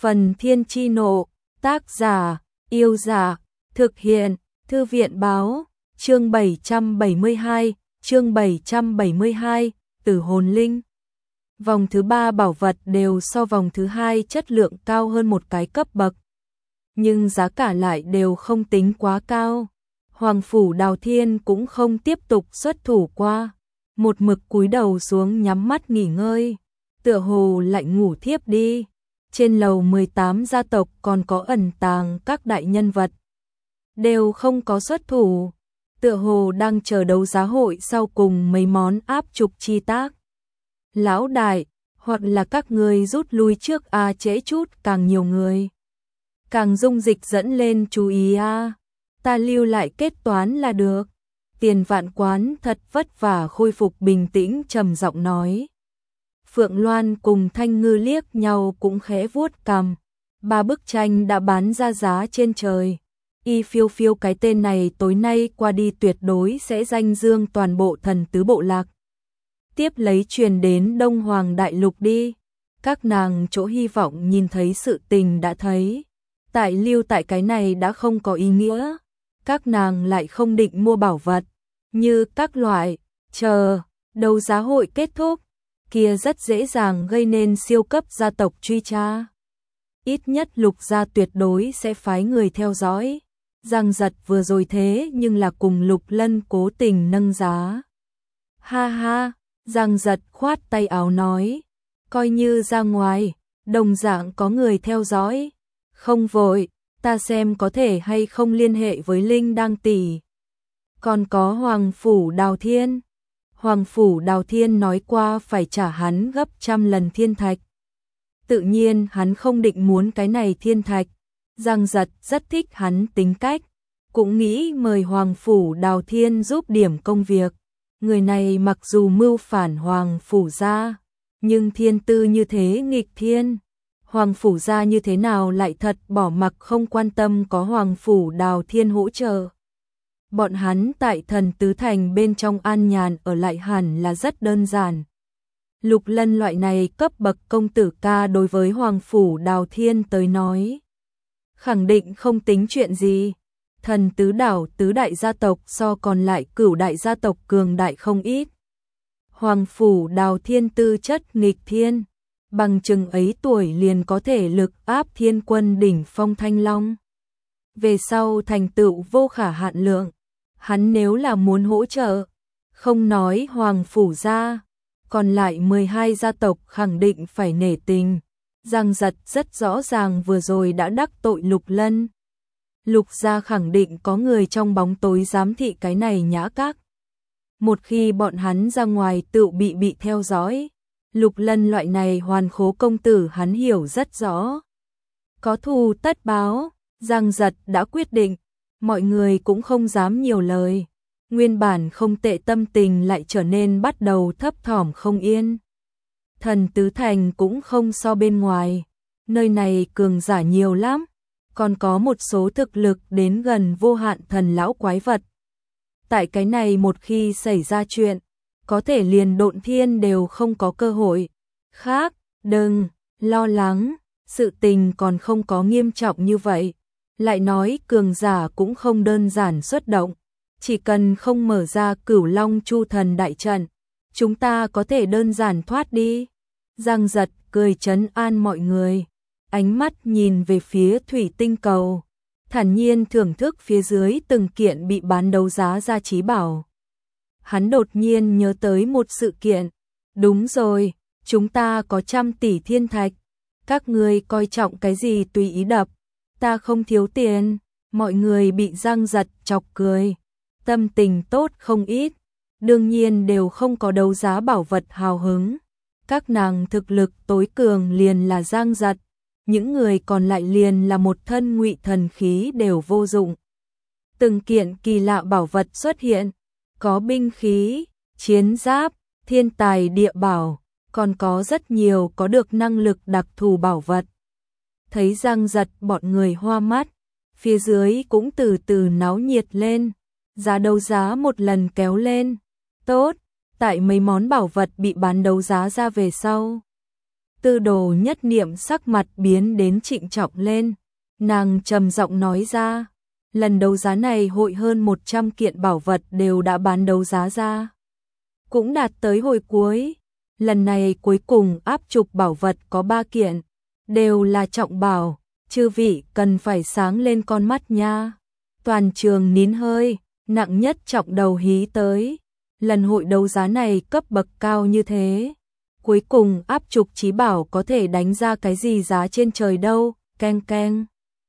Phần Thiên Chi Nộ, tác giả, Yêu Dạ, thực hiện, Thư viện Báo, chương 772, Tử Hồn Linh. Vòng thứ 3 bảo vật đều so vòng thứ 2 chất lượng cao hơn một cái cấp bậc, nhưng giá cả lại đều không tính quá cao. Hoàng phủ Đào Thiên cũng không tiếp tục xuất thủ qua, một mực cúi đầu xuống nhắm mắt nghỉ ngơi, tựa hồ lại ngủ thiếp đi. Trên lầu 18 gia tộc còn có ẩn tàng các đại nhân vật, đều không có xuất thủ, tựa hồ đang chờ đấu giá hội sau cùng mấy món áp trục chi tác. Lão đại, hoặc là các người rút lui trước a, trễ chút càng nhiều người càng dung dịch dẫn lên chú ý a, ta lưu lại kết toán là được. Tiền Vạn Quán thật vất vả khôi phục bình tĩnh trầm giọng nói. Phượng Loan cùng Thanh Ngư liếc nhau cũng khẽ vuốt cằm. 3 bức tranh đã bán ra giá trên trời. Y phiêu phiêu cái tên này tối nay qua đi tuyệt đối sẽ danh dương toàn bộ Thần Tứ Bộ Lạc. Tiếp lấy truyền đến Đông Hoàng Đại Lục đi. Các nàng chỗ hy vọng nhìn thấy sự tình đã thấy. Tại lưu tại cái này đã không có ý nghĩa. Các nàng lại không định mua bảo vật, như các loại, chờ, đấu giá hội kết thúc, kia rất dễ dàng gây nên siêu cấp gia tộc truy tra. Ít nhất Lục gia tuyệt đối sẽ phái người theo dõi. Giang Giật vừa rồi thế nhưng là cùng Lục Lân cố tình nâng giá. Ha ha, Giang Giật khoát tay áo nói, coi như ra ngoài, đồng dạng có người theo dõi. Không vội, ta xem có thể hay không liên hệ với Linh Đang tỷ. Còn có Hoàng phủ Đào Thiên. Hoàng phủ Đào Thiên nói qua phải trả hắn gấp 100 lần thiên thạch. Tự nhiên hắn không định muốn cái này thiên thạch. Giang Giật rất thích hắn tính cách, cũng nghĩ mời Hoàng phủ Đào Thiên giúp điểm công việc. Người này mặc dù mưu phản Hoàng phủ gia, nhưng thiên tư như thế nghịch thiên. Hoàng phủ gia như thế nào lại thật bỏ mặc không quan tâm có Hoàng phủ Đào Thiên hỗ trợ. Bọn hắn tại Thần Tứ Thành bên trong an nhàn ở lại hẳn là rất đơn giản. Lục Lân loại này cấp bậc công tử ca đối với Hoàng phủ Đào Thiên tới nói, khẳng định không tính chuyện gì. Thần Tứ Đảo tứ đại gia tộc so còn lại cửu đại gia tộc cường đại không ít. Hoàng phủ Đào Thiên tư chất nghịch thiên, bằng chừng ấy tuổi liền có thể lực áp thiên quân đỉnh phong Thanh Long. Về sau thành tựu vô khả hạn lượng, hắn nếu là muốn hỗ trợ, không nói Hoàng phủ gia, còn lại 12 gia tộc khẳng định phải nể tình. Giang Giật rất rõ ràng vừa rồi đã đắc tội Lục Lân. Lục gia khẳng định có người trong bóng tối giám thị cái này nhã các. Một khi bọn hắn ra ngoài tự bị theo dõi, Lục Lân loại này hoàn khố công tử hắn hiểu rất rõ. Có thù tất báo, Giang Giật đã quyết định, mọi người cũng không dám nhiều lời. Nguyên bản không tệ tâm tình lại trở nên bắt đầu thấp thỏm không yên. Thần Tứ Thành cũng không so bên ngoài, nơi này cường giả nhiều lắm, còn có một số thực lực đến gần vô hạn thần lão quái vật. Tại cái này một khi xảy ra chuyện, có thể liền Độn Thiên đều không có cơ hội. Khác, đừng lo lắng, sự tình còn không có nghiêm trọng như vậy. Lại nói cường giả cũng không đơn giản xuất động, chỉ cần không mở ra Cửu Long Chu Thần đại trận, chúng ta có thể đơn giản thoát đi. Giang Giật cười trấn an mọi người, ánh mắt nhìn về phía thủy tinh cầu, thản nhiên thưởng thức phía dưới từng kiện bị bán đấu giá ra trí bảo. Hắn đột nhiên nhớ tới một sự kiện, đúng rồi, chúng ta có 100 tỷ thiên thạch, các ngươi coi trọng cái gì tùy ý đập, ta không thiếu tiền. Mọi người bị Giang Giật chọc cười, tâm tình tốt không ít, đương nhiên đều không có đấu giá bảo vật hào hứng. Các nàng thực lực tối cường liền là Giang Giật, những người còn lại liền là một thân ngụy thần khí đều vô dụng. Từng kiện kỳ lạ bảo vật xuất hiện, có binh khí, chiến giáp, thiên tài địa bảo, còn có rất nhiều có được năng lực đặc thù bảo vật. Thấy Giang Giật bọn người hoa mắt, phía dưới cũng từ từ náo nhiệt lên, giá đấu giá một lần kéo lên. Tốt, tại mấy món bảo vật bị bán đấu giá ra về sau, Tư Đồ Nhất Niệm sắc mặt biến đến trịnh trọng lên, nàng trầm giọng nói ra, lần đấu giá này hội hơn 100 kiện bảo vật đều đã bán đấu giá ra, cũng đạt tới hồi cuối. Lần này cuối cùng áp trục bảo vật có 3 kiện, đều là trọng bảo, chư vị cần phải sáng lên con mắt nha. Toàn trường nín hơi, nặng nhất trọng đầu hí tới. Lần hội đấu giá này cấp bậc cao như thế, cuối cùng áp trục chí bảo có thể đánh ra cái gì giá trên trời đâu, keng keng.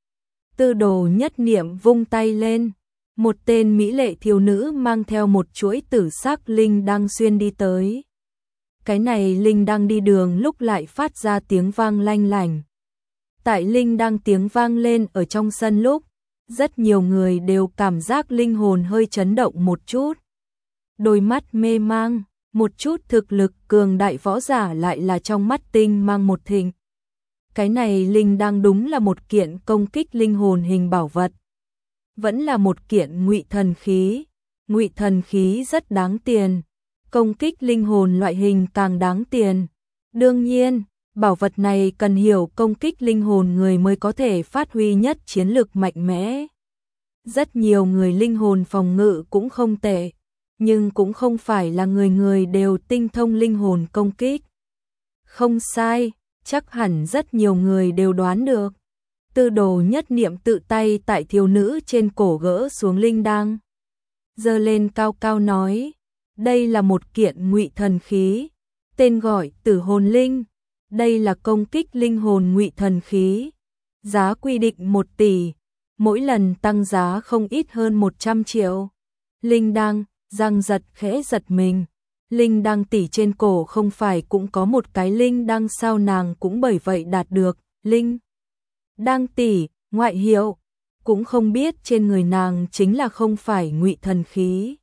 Tư Đồ Nhất Niệm vung tay lên, một tên mỹ lệ thiếu nữ mang theo một chuỗi tử sắc linh đăng xuyên đi tới. Cái này linh đăng đi đường lúc lại phát ra tiếng vang lanh lảnh. Tại linh đăng tiếng vang lên ở trong sân lúc, rất nhiều người đều cảm giác linh hồn hơi chấn động một chút. Đôi mắt mê mang, một chút thực lực cường đại võ giả lại là trong mắt tinh mang một thịnh. Cái này linh đăng đúng là một kiện công kích linh hồn hình bảo vật. Vẫn là một kiện ngụy thần khí. Ngụy thần khí rất đáng tiền. Công kích linh hồn loại hình càng đáng tiền. Đương nhiên, bảo vật này cần hiểu công kích linh hồn người mới có thể phát huy nhất chiến lực mạnh mẽ. Rất nhiều người linh hồn phòng ngự cũng không tệ, nhưng cũng không phải là người người đều tinh thông linh hồn công kích. Không sai, chắc hẳn rất nhiều người đều đoán được. Tư Đồ Nhất Niệm tự tay tại thiếu nữ trên cổ gỡ xuống linh đăng, giơ lên cao cao nói, đây là một kiện ngụy thần khí, tên gọi Tử Hồn Linh. Đây là công kích linh hồn ngụy thần khí, giá quy định 1 tỷ, mỗi lần tăng giá không ít hơn 100 triệu. Linh đăng, Giang Giật khẽ giật mình, linh đăng tỷ trên cổ không phải cũng có một cái linh đăng sao, nàng cũng bởi vậy đạt được linh đăng tỷ, ngoại hiệu, cũng không biết trên người nàng chính là không phải ngụy thần khí.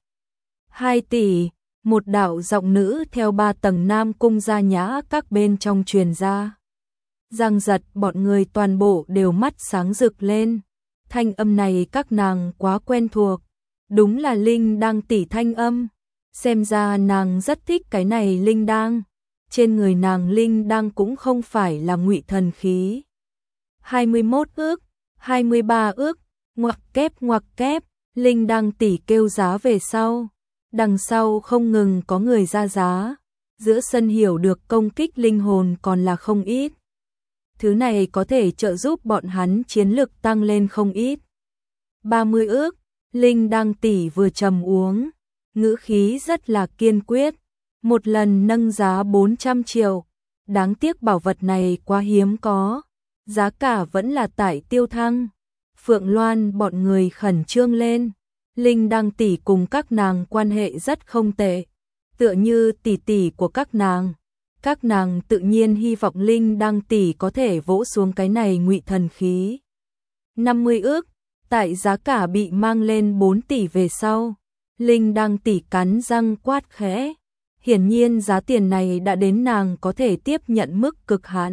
2 tỷ, một đạo giọng nữ theo 3 tầng Nam Cung Gia Nhã các bên trong truyền ra. Giang Giật bọn người toàn bộ đều mắt sáng rực lên, thanh âm này các nàng quá quen thuộc, đúng là linh đăng tỷ thanh âm, xem ra nàng rất thích cái này linh đăng, trên người nàng linh đăng cũng không phải là ngụy thần khí. 21 ước, 23 ước, ngoặc kép, linh đăng tỷ kêu giá về sau. Đằng sau không ngừng có người ra giá, giữa sân hiểu được công kích linh hồn còn là không ít. Thứ này có thể trợ giúp bọn hắn chiến lực tăng lên không ít. 30 ước, linh đăng tỷ vừa trầm uống, ngữ khí rất là kiên quyết, một lần nâng giá 400 triệu. Đáng tiếc bảo vật này quá hiếm có, giá cả vẫn là tại tiêu thăng. Phượng Loan bọn người khẩn trương lên. Linh đăng tỷ cùng các nàng quan hệ rất không tệ, tựa như tỷ tỷ của các nàng tự nhiên hy vọng linh đăng tỷ có thể vỗ xuống cái này ngụy thần khí. 50 ước, tại giá cả bị mang lên 4 tỷ về sau, linh đăng tỷ cắn răng quát khẽ, hiển nhiên giá tiền này đã đến nàng có thể tiếp nhận mức cực hạn.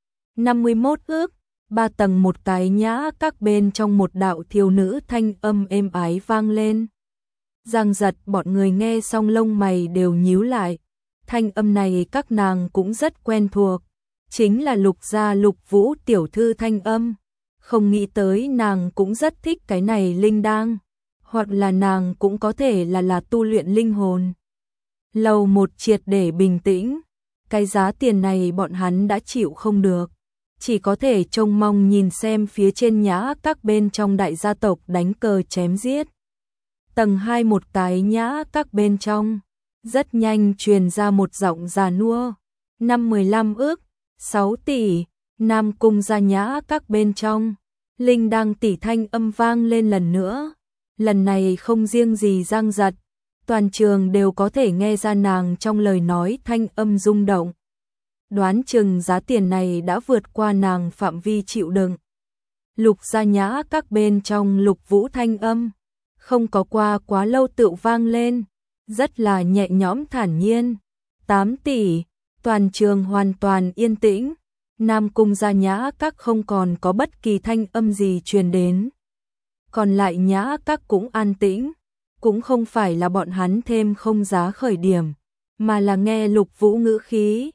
51 ước, 3 tầng một cái nhã các bên trong một đạo thiếu nữ thanh âm êm ái vang lên. Giang Giật bọn người nghe xong lông mày đều nhíu lại, thanh âm này các nàng cũng rất quen thuộc, chính là Lục gia Lục Vũ tiểu thư thanh âm, không nghĩ tới nàng cũng rất thích cái này linh đăng, hoặc là nàng cũng có thể là tu luyện linh hồn. Lầu một triệt để bình tĩnh, cái giá tiền này bọn hắn đã chịu không được. Chỉ có thể trông mong nhìn xem phía trên nhã các bên trong đại gia tộc đánh cờ chém giết. Tầng 2 một cái nhã các bên trong, rất nhanh truyền ra một giọng già nua, 15 ước, 6 tỷ, Nam Cung Gia Nhã các bên trong, linh đăng tỷ thanh âm vang lên lần nữa, lần này không riêng gì Giang Giật, toàn trường đều có thể nghe ra nàng trong lời nói thanh âm rung động. Đoán chừng giá tiền này đã vượt qua nàng phạm vi chịu đựng. Lục Gia Nhã các bên trong Lục Vũ thanh âm, không có qua quá lâu tự vang lên, rất là nhẹ nhõm thản nhiên. 8 tỷ, toàn trường hoàn toàn yên tĩnh, Nam Cung Gia Nhã các không còn có bất kỳ thanh âm gì truyền đến. Còn lại nhã các cũng an tĩnh, cũng không phải là bọn hắn thêm không giá khởi điểm, mà là nghe Lục Vũ ngữ khí.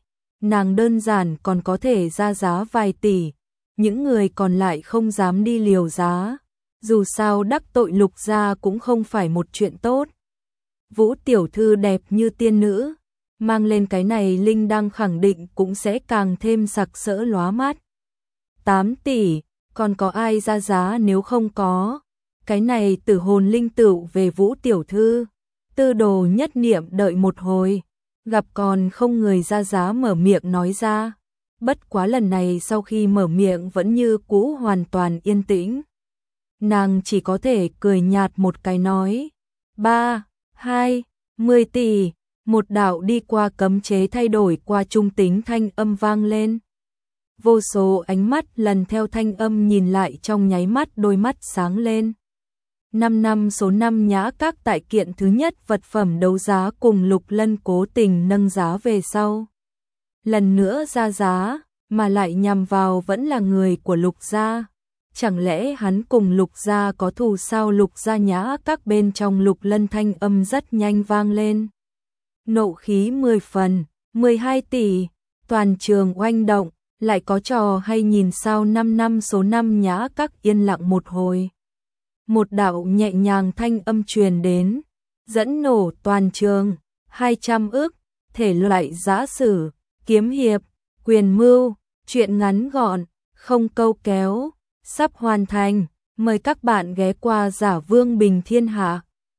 nàng đơn giản còn có thể ra giá vài tỷ, những người còn lại không dám đi liều giá, dù sao đắc tội Lục gia cũng không phải một chuyện tốt. Vũ tiểu thư đẹp như tiên nữ, mang lên cái này linh đăng khẳng định cũng sẽ càng thêm sặc sỡ lóa mắt. 8 tỷ, còn có ai ra giá nếu không có? Cái này tử hồn linh tựu về Vũ tiểu thư. Tư Đồ nhất niệm đợi một hồi, gặp còn không người ra giá mở miệng nói ra. Bất quá lần này sau khi mở miệng vẫn như cũ hoàn toàn yên tĩnh. Nàng chỉ có thể cười nhạt một cái nói. 3, 2, 10 tỷ, một đạo đi qua cấm chế thay đổi qua trung tính thanh âm vang lên. Vô số ánh mắt lần theo thanh âm nhìn lại trong nháy mắt đôi mắt sáng lên. 5 năm số 5 Nhã Các tại kiện thứ nhất vật phẩm đấu giá cùng Lục Lân cố tình nâng giá về sau. Lần nữa ra giá, mà lại nhằm vào vẫn là người của Lục gia. Chẳng lẽ hắn cùng Lục gia có thù sao? Lục gia Nhã Các bên trong Lục Lân thanh âm rất nhanh vang lên. Nộ khí 10 phần, 12 tỷ, toàn trường oanh động, lại có trò hay nhìn sao? 5 năm số 5 Nhã Các yên lặng một hồi. Một đạo nhẹ nhàng thanh âm truyền đến, dẫn nổ toàn trường, 200 ức, thể loại giã sử, kiếm hiệp, quyền mưu, truyện ngắn gọn, không câu kéo, sắp hoàn thành, mời các bạn ghé qua Giả Vương Bình Thiên Hạ.